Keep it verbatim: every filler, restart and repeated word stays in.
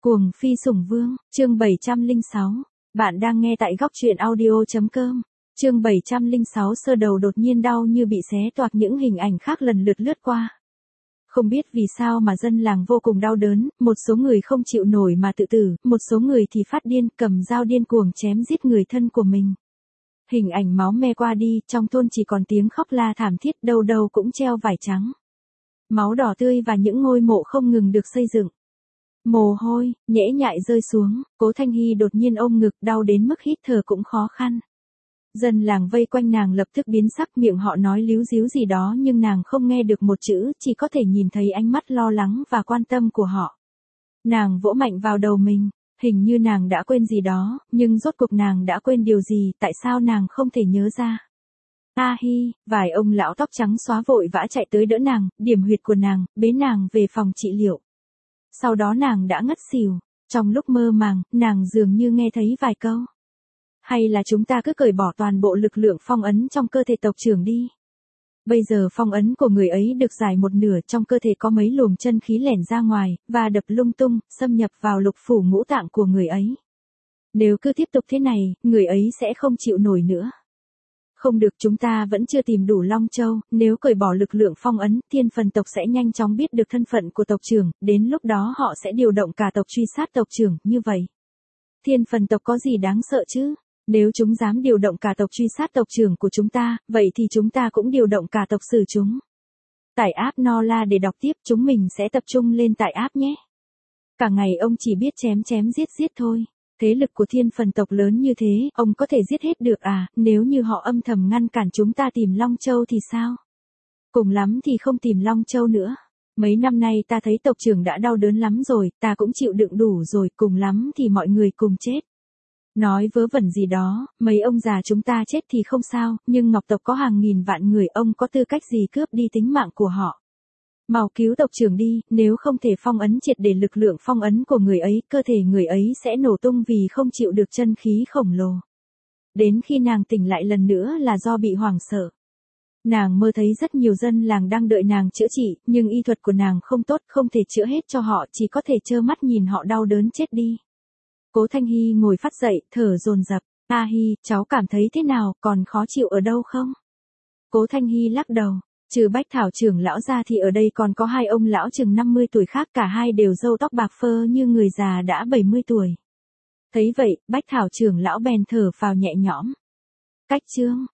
Cuồng phi sủng vương, chương bảy trăm lẻ sáu. Bạn đang nghe tại góc truyện audio.com. Chương bảy trăm lẻ sáu sơ đầu đột nhiên đau như bị xé toạc, những hình ảnh khác lần lượt lướt qua. Không biết vì sao mà dân làng vô cùng đau đớn, một số người không chịu nổi mà tự tử, một số người thì phát điên, cầm dao điên cuồng chém giết người thân của mình. Hình ảnh máu me qua đi, trong thôn chỉ còn tiếng khóc la thảm thiết, đâu đâu cũng treo vải trắng. Máu đỏ tươi và những ngôi mộ không ngừng được xây dựng. Mồ hôi, nhễ nhại rơi xuống, Cố Thanh Hy đột nhiên ôm ngực, đau đến mức hít thở cũng khó khăn. Dân làng vây quanh nàng lập tức biến sắc, miệng họ nói líu díu gì đó nhưng nàng không nghe được một chữ, chỉ có thể nhìn thấy ánh mắt lo lắng và quan tâm của họ. Nàng vỗ mạnh vào đầu mình, hình như nàng đã quên gì đó, nhưng rốt cuộc nàng đã quên điều gì, tại sao nàng không thể nhớ ra. A Hi, vài ông lão tóc trắng xóa vội vã chạy tới đỡ nàng, điểm huyệt của nàng, bế nàng về phòng trị liệu. Sau đó nàng đã ngất xỉu, trong lúc mơ màng, nàng dường như nghe thấy vài câu. Hay là chúng ta cứ cởi bỏ toàn bộ lực lượng phong ấn trong cơ thể tộc trưởng đi. Bây giờ phong ấn của người ấy được giải một nửa, trong cơ thể có mấy luồng chân khí lẻn ra ngoài, và đập lung tung, xâm nhập vào lục phủ ngũ tạng của người ấy. Nếu cứ tiếp tục thế này, người ấy sẽ không chịu nổi nữa. Không được, chúng ta vẫn chưa tìm đủ Long Châu, nếu cởi bỏ lực lượng phong ấn, Thiên Phần tộc sẽ nhanh chóng biết được thân phận của tộc trưởng, đến lúc đó họ sẽ điều động cả tộc truy sát tộc trưởng, như vậy. Thiên Phần tộc có gì đáng sợ chứ? Nếu chúng dám điều động cả tộc truy sát tộc trưởng của chúng ta, vậy thì chúng ta cũng điều động cả tộc sử chúng. Tải app Nola để đọc tiếp, chúng mình sẽ tập trung lên tải app nhé. Cả ngày ông chỉ biết chém chém giết giết thôi. Thế lực của Thiên Phần tộc lớn như thế, ông có thể giết hết được à, nếu như họ âm thầm ngăn cản chúng ta tìm Long Châu thì sao? Cùng lắm thì không tìm Long Châu nữa. Mấy năm nay ta thấy tộc trưởng đã đau đớn lắm rồi, ta cũng chịu đựng đủ rồi, cùng lắm thì mọi người cùng chết. Nói vớ vẩn gì đó, mấy ông già chúng ta chết thì không sao, nhưng Ngọc tộc có hàng nghìn vạn người, ông có tư cách gì cướp đi tính mạng của họ? Mau cứu tộc trưởng đi, nếu không thể phong ấn triệt để lực lượng phong ấn của người ấy, cơ thể người ấy sẽ nổ tung vì không chịu được chân khí khổng lồ. Đến khi nàng tỉnh lại lần nữa là do bị hoảng sợ. Nàng mơ thấy rất nhiều dân làng đang đợi nàng chữa trị, nhưng y thuật của nàng không tốt, không thể chữa hết cho họ, chỉ có thể trơ mắt nhìn họ đau đớn chết đi. Cố Thanh Hy ngồi phát dậy, thở dồn dập. A Hi, cháu cảm thấy thế nào, còn khó chịu ở đâu không? Cố Thanh Hy lắc đầu. Trừ Bách Thảo trưởng lão ra thì ở đây còn có hai ông lão chừng năm mươi tuổi khác, cả hai đều râu tóc bạc phơ như người già đã bảy mươi tuổi. Thấy vậy, Bách Thảo trưởng lão bèn thở phào nhẹ nhõm. Cách chương,